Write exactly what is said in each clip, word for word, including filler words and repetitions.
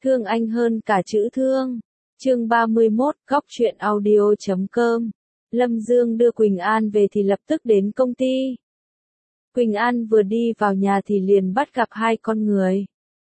Thương anh hơn cả chữ thương. Chương ba mươi mốt, góc truyện audio chấm com. Lâm Dương đưa Quỳnh An về thì lập tức đến công ty. Quỳnh An vừa đi vào nhà thì liền bắt gặp hai con người.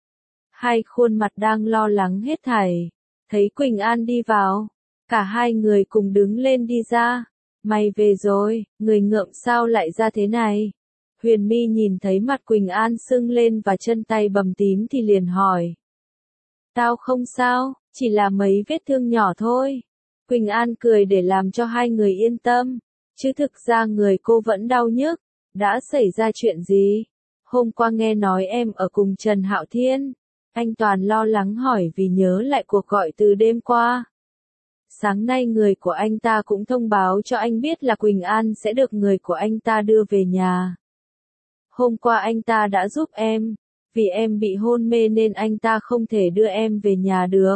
Hai khuôn mặt đang lo lắng hết thảy. Thấy Quỳnh An đi vào, cả hai người cùng đứng lên đi ra. Mày về rồi, người ngợm sao lại ra thế này? Huyền My nhìn thấy mặt Quỳnh An sưng lên và chân tay bầm tím thì liền hỏi. Tao không sao, chỉ là mấy vết thương nhỏ thôi. Quỳnh An cười để làm cho hai người yên tâm, chứ thực ra người cô vẫn đau nhức. Đã xảy ra chuyện gì? Hôm qua nghe nói em ở cùng Trần Hạo Thiên. Anh Toàn lo lắng hỏi vì nhớ lại cuộc gọi từ đêm qua. Sáng nay người của anh ta cũng thông báo cho anh biết là Quỳnh An sẽ được người của anh ta đưa về nhà. Hôm qua anh ta đã giúp em, vì em bị hôn mê nên anh ta không thể đưa em về nhà được.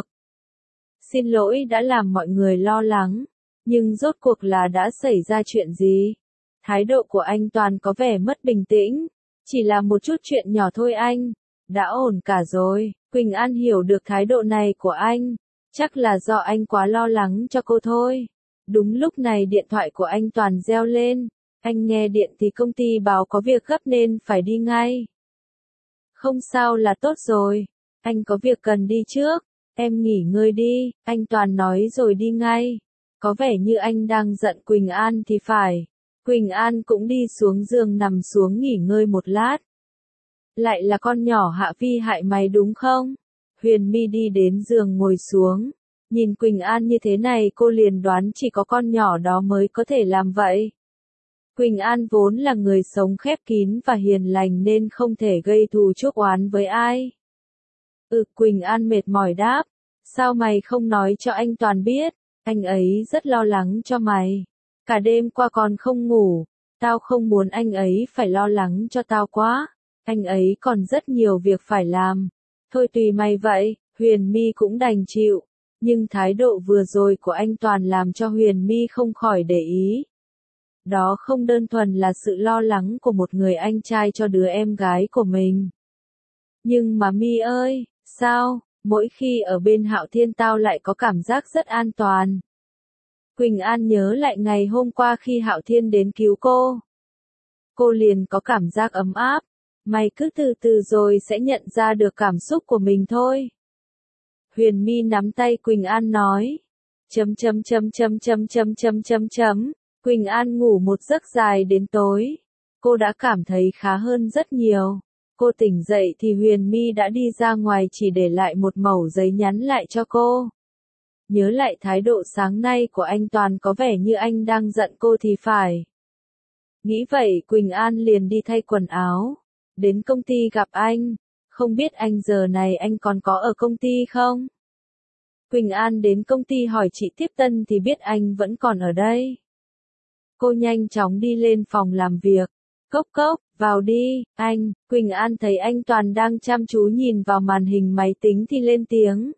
Xin lỗi đã làm mọi người lo lắng, nhưng rốt cuộc là đã xảy ra chuyện gì? Thái độ của anh Toàn có vẻ mất bình tĩnh, chỉ là một chút chuyện nhỏ thôi anh, đã ổn cả rồi. Quỳnh An hiểu được thái độ này của anh, chắc là do anh quá lo lắng cho cô thôi. Đúng lúc này điện thoại của anh Toàn reo lên, anh nghe điện thì công ty báo có việc gấp nên phải đi ngay. Không sao là tốt rồi, anh có việc cần đi trước, em nghỉ ngơi đi, anh Toàn nói rồi đi ngay. Có vẻ như anh đang giận Quỳnh An thì phải. Quỳnh An cũng đi xuống giường nằm xuống nghỉ ngơi một lát. Lại là con nhỏ Hạ Vi hại mày đúng không? Huyền My đi đến giường ngồi xuống. Nhìn Quỳnh An như thế này cô liền đoán chỉ có con nhỏ đó mới có thể làm vậy. Quỳnh An vốn là người sống khép kín và hiền lành nên không thể gây thù chuốc oán với ai. Ừ, Quỳnh An mệt mỏi đáp. Sao mày không nói cho anh Toàn biết? Anh ấy rất lo lắng cho mày. Cả đêm qua còn không ngủ. Tao không muốn anh ấy phải lo lắng cho tao quá. Anh ấy còn rất nhiều việc phải làm. Thôi tùy mày vậy, Huyền My cũng đành chịu. Nhưng thái độ vừa rồi của anh Toàn làm cho Huyền My không khỏi để ý. Đó không đơn thuần là sự lo lắng của một người anh trai cho đứa em gái của mình. Nhưng mà My ơi, sao, mỗi khi ở bên Hạo Thiên tao lại có cảm giác rất an toàn. Quỳnh An nhớ lại ngày hôm qua khi Hạo Thiên đến cứu cô. Cô liền có cảm giác ấm áp. Mày cứ từ từ rồi sẽ nhận ra được cảm xúc của mình thôi. Huyền My nắm tay Quỳnh An nói. Chấm chấm chấm chấm chấm chấm chấm chấm chấm. Quỳnh An ngủ một giấc dài đến tối. Cô đã cảm thấy khá hơn rất nhiều. Cô tỉnh dậy thì Huyền My đã đi ra ngoài chỉ để lại một mẩu giấy nhắn lại cho cô. Nhớ lại thái độ sáng nay của anh Toàn có vẻ như anh đang giận cô thì phải. Nghĩ vậy Quỳnh An liền đi thay quần áo. Đến công ty gặp anh. Không biết anh giờ này anh còn có ở công ty không? Quỳnh An đến công ty hỏi chị Tiếp Tân thì biết anh vẫn còn ở đây. Cô nhanh chóng đi lên phòng làm việc. Cốc cốc, vào đi, anh. Quỳnh An thấy anh Toàn đang chăm chú nhìn vào màn hình máy tính thì lên tiếng.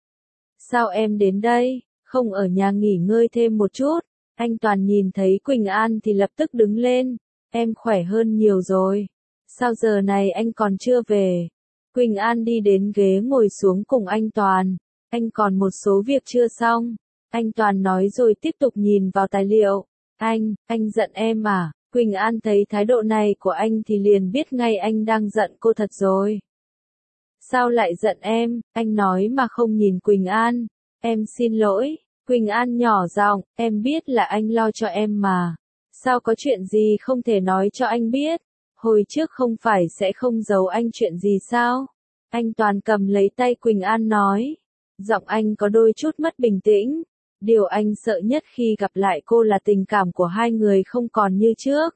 Sao em đến đây, không ở nhà nghỉ ngơi thêm một chút? Anh Toàn nhìn thấy Quỳnh An thì lập tức đứng lên. Em khỏe hơn nhiều rồi. Sao giờ này anh còn chưa về? Quỳnh An đi đến ghế ngồi xuống cùng anh Toàn. Anh còn một số việc chưa xong. Anh Toàn nói rồi tiếp tục nhìn vào tài liệu. Anh, anh giận em à? Quỳnh An thấy thái độ này của anh thì liền biết ngay anh đang giận cô thật rồi. Sao lại giận em? Anh nói mà không nhìn Quỳnh An. Em xin lỗi. Quỳnh An nhỏ giọng, em biết là anh lo cho em mà. Sao có chuyện gì không thể nói cho anh biết? Hồi trước không phải sẽ không giấu anh chuyện gì sao? Anh Toàn cầm lấy tay Quỳnh An nói. Giọng anh có đôi chút mất bình tĩnh. Điều anh sợ nhất khi gặp lại cô là tình cảm của hai người không còn như trước.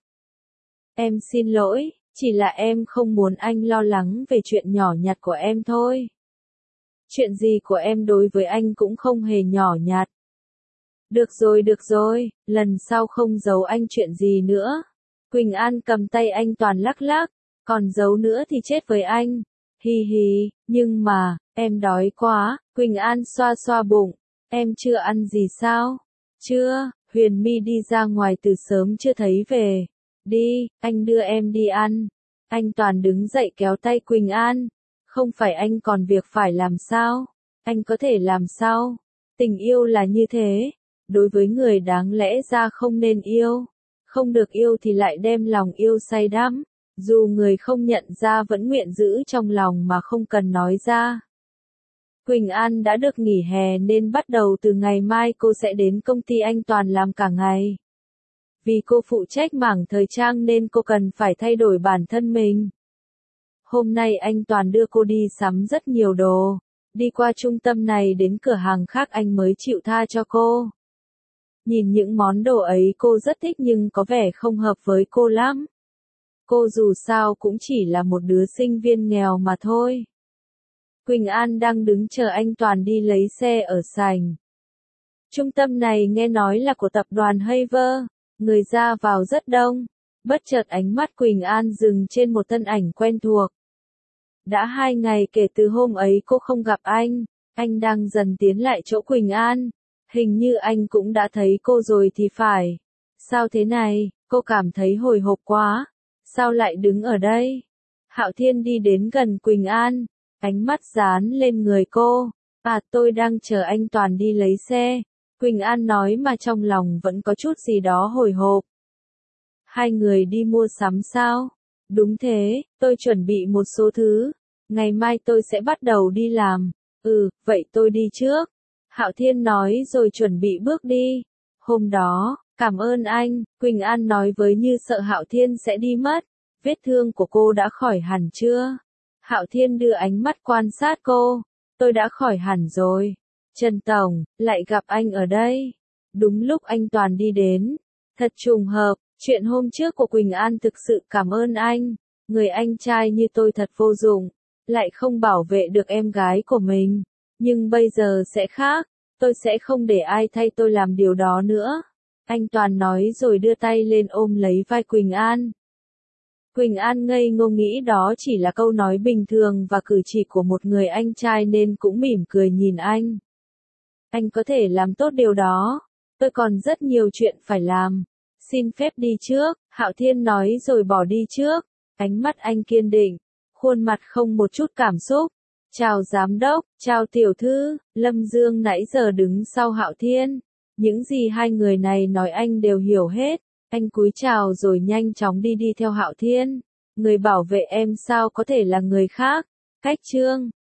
Em xin lỗi, chỉ là em không muốn anh lo lắng về chuyện nhỏ nhặt của em thôi. Chuyện gì của em đối với anh cũng không hề nhỏ nhặt. Được rồi được rồi, lần sau không giấu anh chuyện gì nữa. Quỳnh An cầm tay anh Toàn lắc lắc, còn giấu nữa thì chết với anh. Hi hi, nhưng mà, em đói quá. Quỳnh An xoa xoa bụng. Em chưa ăn gì sao? Chưa, Huyền My đi ra ngoài từ sớm chưa thấy về. Đi, anh đưa em đi ăn. Anh Toàn đứng dậy kéo tay Quỳnh An. Không phải anh còn việc phải làm sao? Anh có thể làm sao? Tình yêu là như thế. Đối với người đáng lẽ ra không nên yêu. Không được yêu thì lại đem lòng yêu say đắm. Dù người không nhận ra vẫn nguyện giữ trong lòng mà không cần nói ra. Quỳnh An đã được nghỉ hè nên bắt đầu từ ngày mai cô sẽ đến công ty anh Toàn làm cả ngày. Vì cô phụ trách mảng thời trang nên cô cần phải thay đổi bản thân mình. Hôm nay anh Toàn đưa cô đi sắm rất nhiều đồ. Đi qua trung tâm này đến cửa hàng khác anh mới chịu tha cho cô. Nhìn những món đồ ấy cô rất thích nhưng có vẻ không hợp với cô lắm. Cô dù sao cũng chỉ là một đứa sinh viên nghèo mà thôi. Quỳnh An đang đứng chờ anh Toàn đi lấy xe ở sảnh. Trung tâm này nghe nói là của tập đoàn Haver, người ra vào rất đông. Bất chợt ánh mắt Quỳnh An dừng trên một thân ảnh quen thuộc. Đã hai ngày kể từ hôm ấy cô không gặp anh, anh đang dần tiến lại chỗ Quỳnh An. Hình như anh cũng đã thấy cô rồi thì phải. Sao thế này, cô cảm thấy hồi hộp quá. Sao lại đứng ở đây? Hạo Thiên đi đến gần Quỳnh An, ánh mắt dán lên người cô. À, tôi đang chờ anh Toàn đi lấy xe. Quỳnh An nói mà trong lòng vẫn có chút gì đó hồi hộp. Hai người đi mua sắm sao? Đúng thế, tôi chuẩn bị một số thứ. Ngày mai tôi sẽ bắt đầu đi làm. Ừ, vậy tôi đi trước. Hạo Thiên nói rồi chuẩn bị bước đi. Hôm đó, cảm ơn anh, Quỳnh An nói với như sợ Hạo Thiên sẽ đi mất. Vết thương của cô đã khỏi hẳn chưa? Hạo Thiên đưa ánh mắt quan sát cô. Tôi đã khỏi hẳn rồi. Trần Tổng, lại gặp anh ở đây. Đúng lúc anh Toàn đi đến. Thật trùng hợp, chuyện hôm trước của Quỳnh An thực sự cảm ơn anh. Người anh trai như tôi thật vô dụng. Lại không bảo vệ được em gái của mình. Nhưng bây giờ sẽ khác. Tôi sẽ không để ai thay tôi làm điều đó nữa. Anh Toàn nói rồi đưa tay lên ôm lấy vai Quỳnh An. Quỳnh An ngây ngô nghĩ đó chỉ là câu nói bình thường và cử chỉ của một người anh trai nên cũng mỉm cười nhìn anh. Anh có thể làm tốt điều đó. Tôi còn rất nhiều chuyện phải làm. Xin phép đi trước, Hạo Thiên nói rồi bỏ đi trước. Ánh mắt anh kiên định, khuôn mặt không một chút cảm xúc. Chào giám đốc, chào tiểu thư, Lâm Dương nãy giờ đứng sau Hạo Thiên. Những gì hai người này nói anh đều hiểu hết. Anh cúi chào rồi nhanh chóng đi đi theo Hạo Thiên. Người bảo vệ em sao có thể là người khác. Cách Trương.